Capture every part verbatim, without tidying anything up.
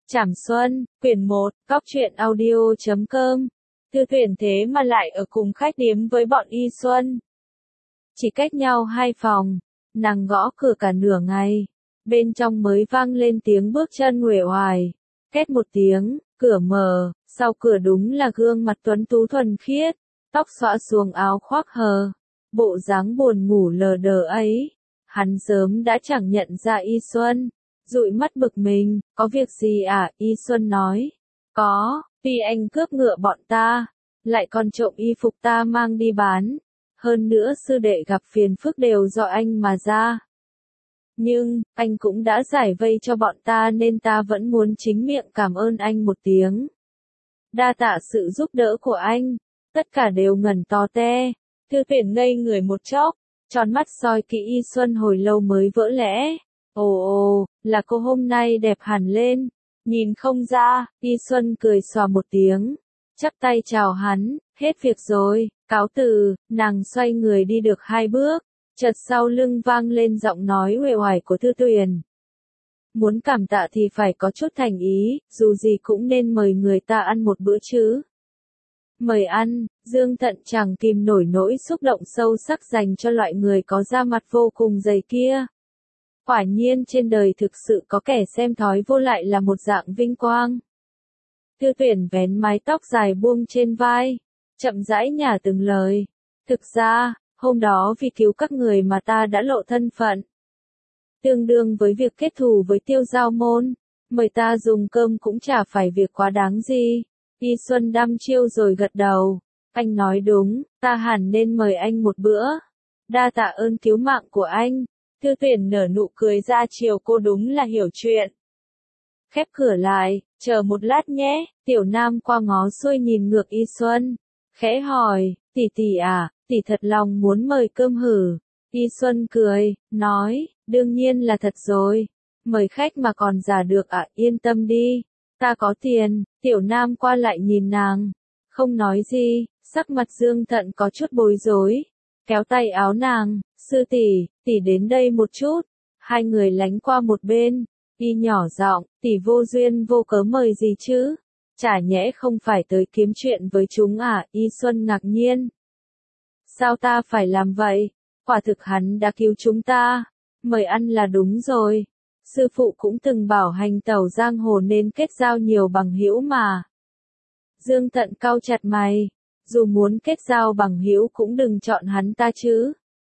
Trảm Xuân, quyển một, góc truyện audio chấm com. Thư Tuyển thế mà lại ở cùng khách điếm với bọn Y Xuân. Chỉ cách nhau hai phòng, nàng gõ cửa cả nửa ngày. Bên trong mới vang lên tiếng bước chân uể oải. Két một tiếng, cửa mở, sau cửa đúng là gương mặt tuấn tú thuần khiết, tóc xõa xuống áo khoác hờ. Bộ dáng buồn ngủ lờ đờ ấy, hắn sớm đã chẳng nhận ra Y Xuân. Dụi mắt bực mình, có việc gì à? Y Xuân nói. Có, tuy anh cướp ngựa bọn ta, lại còn trộm y phục ta mang đi bán. Hơn nữa sư đệ gặp phiền phức đều do anh mà ra. Nhưng, anh cũng đã giải vây cho bọn ta nên ta vẫn muốn chính miệng cảm ơn anh một tiếng. Đa tạ sự giúp đỡ của anh. Tất cả đều ngẩn to te. Thư Tuyển ngây người một chốc, tròn mắt soi kỹ Y Xuân hồi lâu mới vỡ lẽ. Ồ ồ, là cô hôm nay đẹp hẳn lên. Nhìn không ra, Y Xuân cười xòa một tiếng. Chắp tay chào hắn, hết việc rồi, cáo từ, nàng xoay người đi được hai bước. Chợt sau lưng vang lên giọng nói uể oải của Thư Tuyển. Muốn cảm tạ thì phải có chút thành ý, dù gì cũng nên mời người ta ăn một bữa chứ. Mời ăn, Dương Thận chẳng kìm nổi nỗi xúc động sâu sắc dành cho loại người có da mặt vô cùng dày kia. Quả nhiên trên đời thực sự có kẻ xem thói vô lại là một dạng vinh quang. Thư Tuyển vén mái tóc dài buông trên vai, chậm rãi nhả từng lời. Thực ra, hôm đó vì cứu các người mà ta đã lộ thân phận. Tương đương với việc kết thù với Tiêu Giao Môn, mời ta dùng cơm cũng chả phải việc quá đáng gì. Y Xuân đăm chiêu rồi gật đầu. Anh nói đúng, ta hẳn nên mời anh một bữa. Đa tạ ơn cứu mạng của anh. Thư Tuyển nở nụ cười ra chiều cô đúng là hiểu chuyện. Khép cửa lại, chờ một lát nhé. Tiểu Nam qua ngó xuôi nhìn ngược Y Xuân, khẽ hỏi, tỷ tỷ à, tỷ thật lòng muốn mời cơm hử? Y Xuân cười, nói, đương nhiên là thật rồi. Mời khách mà còn giả được ạ, à, yên tâm đi. Ta có tiền. Tiểu Nam qua lại nhìn nàng, không nói gì, sắc mặt Dương Thận có chút bối rối. Kéo tay áo nàng, sư tỷ, tỷ đến đây một chút. Hai người lánh qua một bên. Y nhỏ giọng, tỷ vô duyên vô cớ mời gì chứ? Chả nhẽ không phải tới kiếm chuyện với chúng à? Y Xuân ngạc nhiên. Sao ta phải làm vậy? Quả thực hắn đã cứu chúng ta. Mời ăn là đúng rồi. Sư phụ cũng từng bảo hành tẩu giang hồ nên kết giao nhiều bằng hữu mà. Dương Thận cau chặt mày. Dù muốn kết giao bằng hữu cũng đừng chọn hắn ta chứ.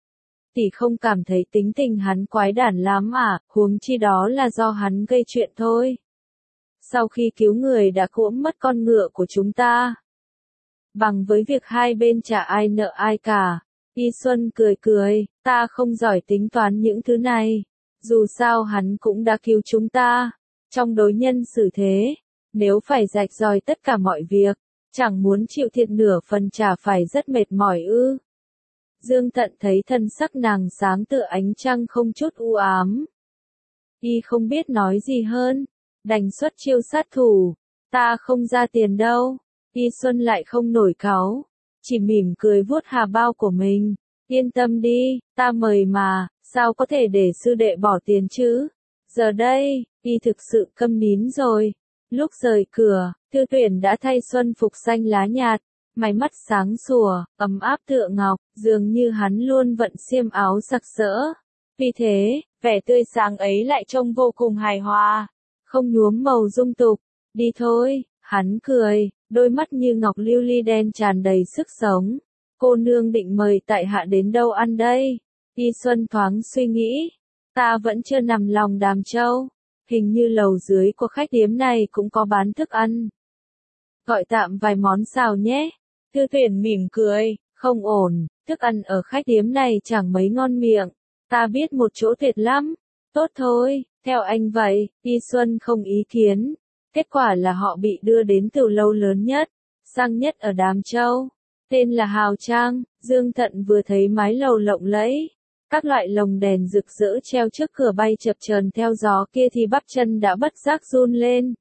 Tỷ không cảm thấy tính tình hắn quái đản lắm à, huống chi đó là do hắn gây chuyện thôi. Sau khi cứu người đã cuỗm mất con ngựa của chúng ta. Bằng với việc hai bên chả ai nợ ai cả. Y Xuân cười cười, ta không giỏi tính toán những thứ này. Dù sao hắn cũng đã cứu chúng ta. Trong đối nhân xử thế, nếu phải rạch ròi tất cả mọi việc, chẳng muốn chịu thiệt nửa phần chả phải rất mệt mỏi ư. Dương Thận thấy thân sắc nàng sáng tựa ánh trăng không chút u ám. Y không biết nói gì hơn, đành xuất chiêu sát thủ. Ta không ra tiền đâu. Y Xuân lại không nổi cáu, chỉ mỉm cười vuốt hà bao của mình. Yên tâm đi, ta mời mà, sao có thể để sư đệ bỏ tiền chứ? Giờ đây, Y thực sự câm nín rồi. Lúc rời cửa, Thư Tuyển đã thay xuân phục xanh lá nhạt. Mày mắt sáng sủa, ấm áp tựa ngọc, dường như hắn luôn vận xiêm áo sặc sỡ. Vì thế, vẻ tươi sáng ấy lại trông vô cùng hài hòa, không nhuốm màu dung tục. Đi thôi, hắn cười, đôi mắt như ngọc lưu ly đen tràn đầy sức sống. Cô nương định mời tại hạ đến đâu ăn đây? Y Xuân thoáng suy nghĩ, ta vẫn chưa nằm lòng Đàm Châu. Hình như lầu dưới của khách điếm này cũng có bán thức ăn. Gọi tạm vài món xào nhé. Thư Tuyển mỉm cười, không ổn, thức ăn ở khách điếm này chẳng mấy ngon miệng. Ta biết một chỗ tuyệt lắm. Tốt thôi, theo anh vậy. Y Xuân không ý kiến. Kết quả là họ bị đưa đến tiểu lâu lớn nhất, sang nhất ở Đàm Châu. Tên là Hào Trang. Dương Thận vừa thấy mái lầu lộng lẫy, các loại lồng đèn rực rỡ treo trước cửa bay chập chờn theo gió kia thì bắp chân đã bất giác run lên.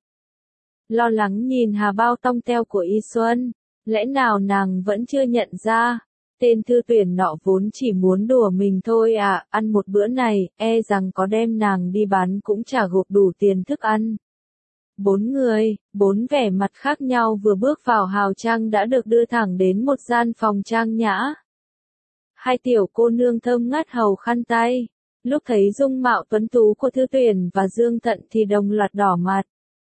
Lo lắng nhìn hà bao tong teo của Y Xuân. Lẽ nào nàng vẫn chưa nhận ra, tên Thư Tuyển nọ vốn chỉ muốn đùa mình thôi à, ăn một bữa này, e rằng có đem nàng đi bán cũng chả gộp đủ tiền thức ăn. Bốn người, bốn vẻ mặt khác nhau vừa bước vào hào trang đã được đưa thẳng đến một gian phòng trang nhã. Hai tiểu cô nương thơm ngát hầu khăn tay, lúc thấy dung mạo tuấn tú của Thư Tuyển và Dương Thận thì đồng loạt đỏ mặt.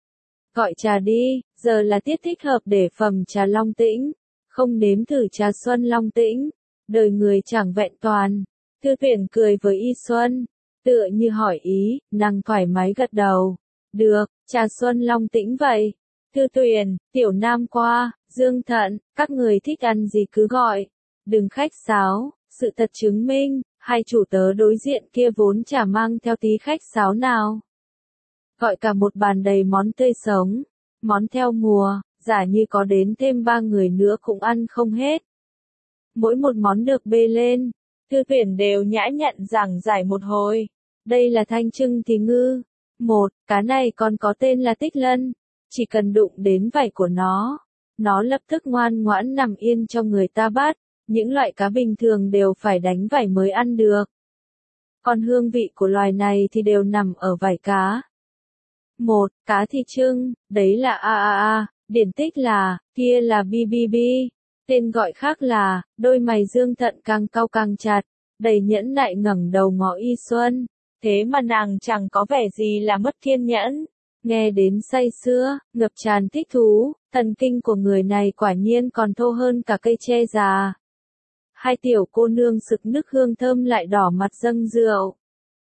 Gọi trà đi, giờ là tiết thích hợp để phẩm trà Long Tĩnh, không nếm thử trà Xuân Long Tĩnh, đời người chẳng vẹn toàn. Thư Tuyển cười với Y Xuân, tựa như hỏi ý, nàng thoải mái gật đầu. Được, trà Xuân Long Tĩnh vậy. Thư Tuyển, Tiểu Nam qua, Dương Thận, các người thích ăn gì cứ gọi. Đừng khách sáo, sự thật chứng minh, hai chủ tớ đối diện kia vốn chả mang theo tí khách sáo nào. Gọi cả một bàn đầy món tươi sống, món theo mùa, giả như có đến thêm ba người nữa cũng ăn không hết. Mỗi một món được bê lên, Thư Tuyển đều nhã nhặn giảng giải một hồi. Đây là thanh trưng thì ngư. Một, cá này còn có tên là Tích Lân. Chỉ cần đụng đến vảy của nó, nó lập tức ngoan ngoãn nằm yên cho người ta bắt. Những loại cá bình thường đều phải đánh vảy mới ăn được. Còn hương vị của loài này thì đều nằm ở vảy cá. Một, cá thì trưng, đấy là a a a, điển tích là, kia là bi bi bi. Tên gọi khác là, đôi mày Dương Thận càng cau càng chặt, đầy nhẫn nại ngẩng đầu ngó Y Xuân. Thế mà nàng chẳng có vẻ gì là mất kiên nhẫn. Nghe đến say sưa, ngập tràn thích thú, thần kinh của người này quả nhiên còn thô hơn cả cây tre già. Hai tiểu cô nương sực nức hương thơm lại đỏ mặt dâng rượu.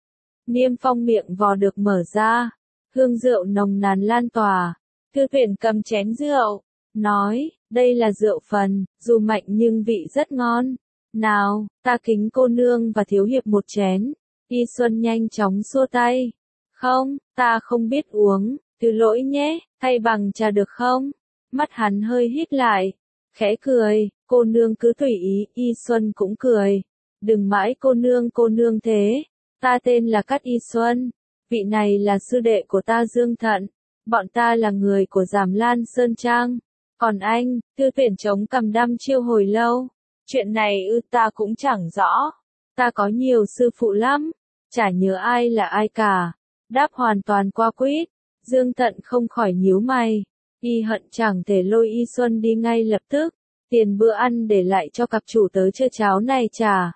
Niêm phong miệng vò được mở ra, hương rượu nồng nàn lan tỏa. Thư Tuyển cầm chén rượu, nói, đây là rượu phần, dù mạnh nhưng vị rất ngon. Nào, ta kính cô nương và thiếu hiệp một chén. Y Xuân nhanh chóng xua tay. Không, ta không biết uống, thứ lỗi nhé, thay bằng trà được không? Mắt hắn hơi híp lại, khẽ cười, cô nương cứ tùy ý, Y Xuân cũng cười. Đừng mãi cô nương cô nương thế, ta tên là Cát Y Xuân, vị này là sư đệ của ta Dương Thận, bọn ta là người của Giảm Lan Sơn Trang. Còn anh, Thư Tuyển chống cằm đăm chiêu hồi lâu, chuyện này ư ta cũng chẳng rõ, ta có nhiều sư phụ lắm, chả nhớ ai là ai cả. Đáp hoàn toàn qua quýt, Dương Thận không khỏi nhíu mày, y hận chẳng thể lôi Y Xuân đi ngay lập tức, tiền bữa ăn để lại cho cặp chủ tớ chưa cháo này trả.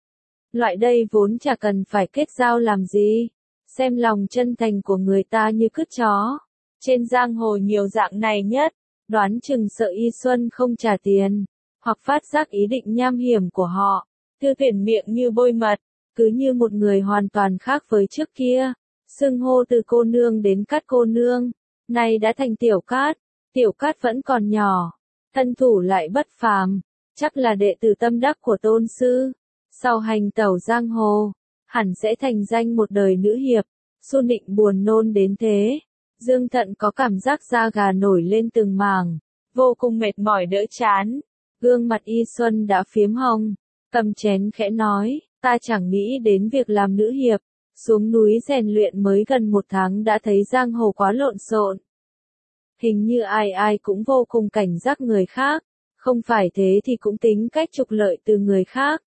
Loại đây vốn chả cần phải kết giao làm gì, xem lòng chân thành của người ta như cứt chó. Trên giang hồ nhiều dạng này nhất, đoán chừng sợ Y Xuân không trả tiền, hoặc phát giác ý định nham hiểm của họ. Thư Tuyển miệng như bôi mật, cứ như một người hoàn toàn khác với trước kia. Xưng hô từ cô nương đến Cát cô nương, nay đã thành Tiểu Cát. Tiểu Cát vẫn còn nhỏ, thân thủ lại bất phàm, chắc là đệ tử tâm đắc của tôn sư. Sau hành tẩu giang hồ, hẳn sẽ thành danh một đời nữ hiệp. Xu Nịnh buồn nôn đến thế. Dương Thận có cảm giác da gà nổi lên từng mảng, vô cùng mệt mỏi đỡ chán. Gương mặt Y Xuân đã phiếm hồng, cầm chén khẽ nói, ta chẳng nghĩ đến việc làm nữ hiệp. Xuống núi rèn luyện mới gần một tháng đã thấy giang hồ quá lộn xộn. Hình như ai ai cũng vô cùng cảnh giác người khác, không phải thế thì cũng tính cách trục lợi từ người khác.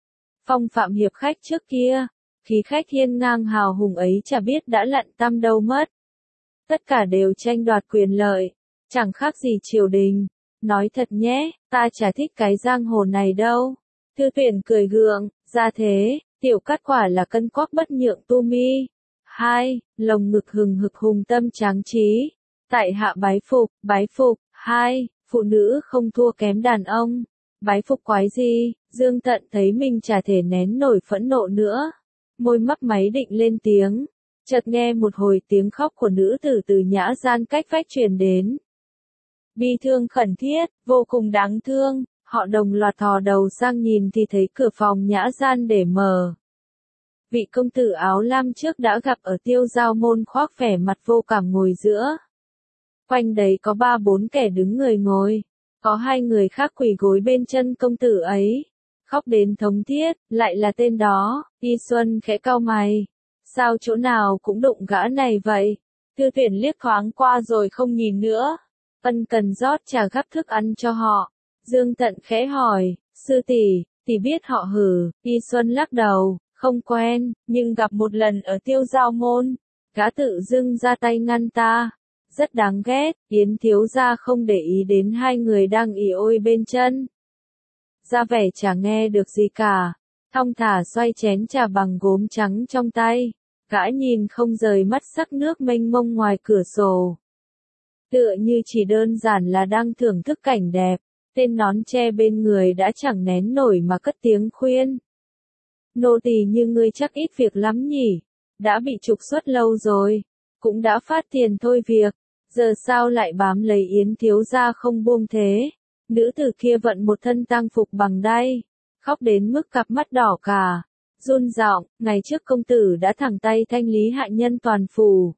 Phong phạm hiệp khách trước kia, khí khách hiên ngang hào hùng ấy chả biết đã lặn tăm đâu mất. Tất cả đều tranh đoạt quyền lợi, chẳng khác gì triều đình. Nói thật nhé, ta chả thích cái giang hồ này đâu. Thư Tuyển cười gượng, ra thế. Tiểu Cát quả là cân quắc bất nhượng tu mi. Hai, lồng ngực hừng hực hùng tâm tráng trí. Tại hạ bái phục, bái phục. Hai, phụ nữ không thua kém đàn ông. Bái phục quái gì? Dương Thận thấy mình chả thể nén nổi phẫn nộ nữa. Môi mấp máy định lên tiếng. Chợt nghe một hồi tiếng khóc của nữ tử từ nhã gian cách vách truyền đến. Bi thương khẩn thiết, vô cùng đáng thương. Họ đồng loạt thò đầu sang nhìn thì thấy cửa phòng nhã gian để mở. Vị công tử áo lam trước đã gặp ở Tiêu Giao môn khoác vẻ mặt vô cảm ngồi giữa. Quanh đấy có ba bốn kẻ đứng người ngồi, có hai người khác quỳ gối bên chân công tử ấy, khóc đến thống thiết, lại là tên đó. Y Xuân khẽ cau mày, sao chỗ nào cũng đụng gã này vậy? Thư Tuyển liếc thoáng qua rồi không nhìn nữa, ân cần rót trà gắp thức ăn cho họ. Dương Thận khẽ hỏi, sư tỷ, tỷ biết họ hử? Y Xuân lắc đầu, không quen, nhưng gặp một lần ở Tiêu Giao môn, gã tự dưng ra tay ngăn ta. Rất đáng ghét, Yến thiếu gia không để ý đến hai người đang ì ôi bên chân. Ra vẻ chả nghe được gì cả, thong thả xoay chén trà bằng gốm trắng trong tay, gã nhìn không rời mắt sắc nước mênh mông ngoài cửa sổ. Tựa như chỉ đơn giản là đang thưởng thức cảnh đẹp, tên nón tre bên người đã chẳng nén nổi mà cất tiếng khuyên. Nô tỳ như ngươi chắc ít việc lắm nhỉ, đã bị trục xuất lâu rồi, cũng đã phát tiền thôi việc, giờ sao lại bám lấy Yến thiếu gia không buông thế. Nữ tử kia vận một thân tang phục bằng đay, khóc đến mức cặp mắt đỏ cả, run giọng, ngày trước công tử đã thẳng tay thanh lý hạ nhân toàn phủ.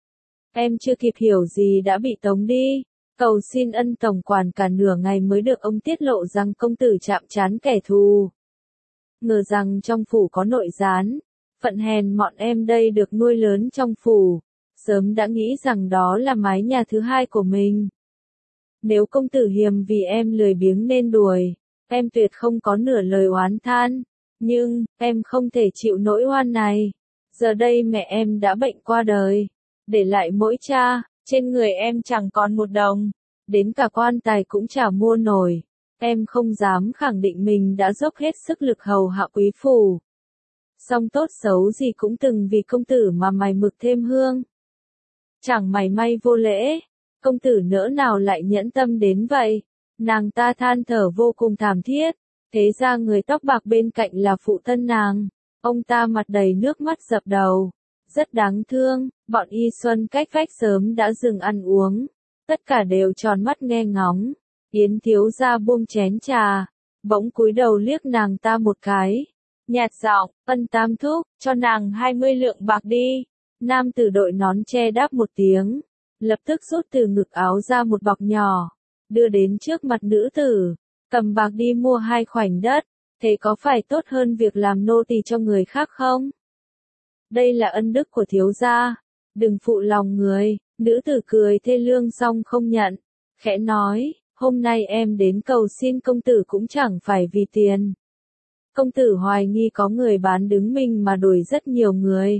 Em chưa kịp hiểu gì đã bị tống đi, cầu xin ân tổng quản cả nửa ngày mới được ông tiết lộ rằng công tử chạm trán kẻ thù. Ngờ rằng trong phủ có nội gián, phận hèn mọn em đây được nuôi lớn trong phủ, sớm đã nghĩ rằng đó là mái nhà thứ hai của mình. Nếu công tử hiềm vì em lười biếng nên đuổi, em tuyệt không có nửa lời oán than, nhưng, em không thể chịu nỗi oan này. Giờ đây mẹ em đã bệnh qua đời, để lại mỗi cha, trên người em chẳng còn một đồng, đến cả quan tài cũng chả mua nổi. Em không dám khẳng định mình đã dốc hết sức lực hầu hạ quý phủ. Song tốt xấu gì cũng từng vì công tử mà mày mực thêm hương. Chẳng mày may vô lễ, công tử nỡ nào lại nhẫn tâm đến vậy. Nàng ta than thở vô cùng thảm thiết, thế ra người tóc bạc bên cạnh là phụ thân nàng. Ông ta mặt đầy nước mắt dập đầu, rất đáng thương. Bọn Y Xuân cách vách sớm đã dừng ăn uống, tất cả đều tròn mắt nghe ngóng. Yến thiếu gia buông chén trà, bỗng cúi đầu liếc nàng ta một cái, nhạt giọng, ân tam thúc, cho nàng hai mươi lượng bạc đi. Nam tử đội nón che đáp một tiếng, lập tức rút từ ngực áo ra một bọc nhỏ, đưa đến trước mặt nữ tử, cầm bạc đi mua hai khoảnh đất, thế có phải tốt hơn việc làm nô tỳ cho người khác không? Đây là ân đức của thiếu gia, đừng phụ lòng người. Nữ tử cười thê lương xong không nhận, khẽ nói, hôm nay em đến cầu xin công tử cũng chẳng phải vì tiền. Công tử hoài nghi có người bán đứng mình mà đuổi rất nhiều người.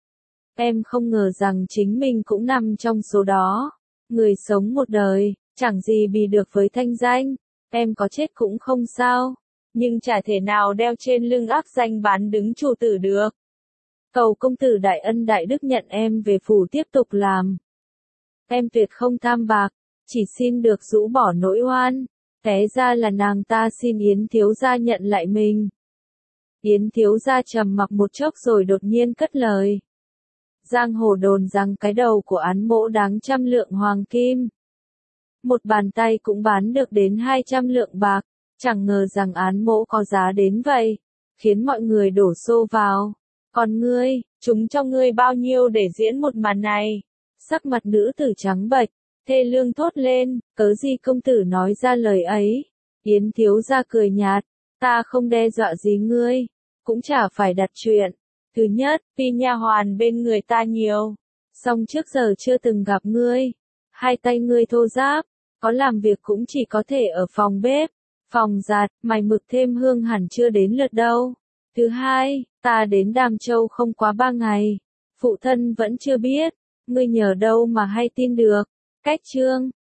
Em không ngờ rằng chính mình cũng nằm trong số đó. Người sống một đời, chẳng gì bì được với thanh danh, em có chết cũng không sao, nhưng chả thể nào đeo trên lưng ác danh bán đứng chủ tử được. Cầu công tử đại ân đại đức nhận em về phủ tiếp tục làm. Em tuyệt không tham bạc, chỉ xin được rũ bỏ nỗi oan. Té ra là nàng ta xin Yến thiếu gia nhận lại mình. Yến thiếu gia trầm mặc một chốc rồi đột nhiên cất lời. Giang hồ đồn rằng cái đầu của án mỗ đáng trăm lượng hoàng kim. Một bàn tay cũng bán được đến hai trăm lượng bạc, chẳng ngờ rằng án mỗ có giá đến vậy, khiến mọi người đổ xô vào. Còn ngươi, chúng cho ngươi bao nhiêu để diễn một màn này? Sắc mặt nữ tử trắng bệch, thê lương thốt lên, cớ gì công tử nói ra lời ấy? Yến thiếu gia cười nhạt, ta không đe dọa gì ngươi, cũng chả phải đặt chuyện. Thứ nhất, vì nha hoàn bên người ta nhiều, song trước giờ chưa từng gặp ngươi. Hai tay ngươi thô ráp, có làm việc cũng chỉ có thể ở phòng bếp, phòng giặt, mày mực thêm hương hẳn chưa đến lượt đâu. Thứ hai, ta đến Đàm Châu không quá ba ngày, phụ thân vẫn chưa biết, ngươi nhờ đâu mà hay tin được. Cách chương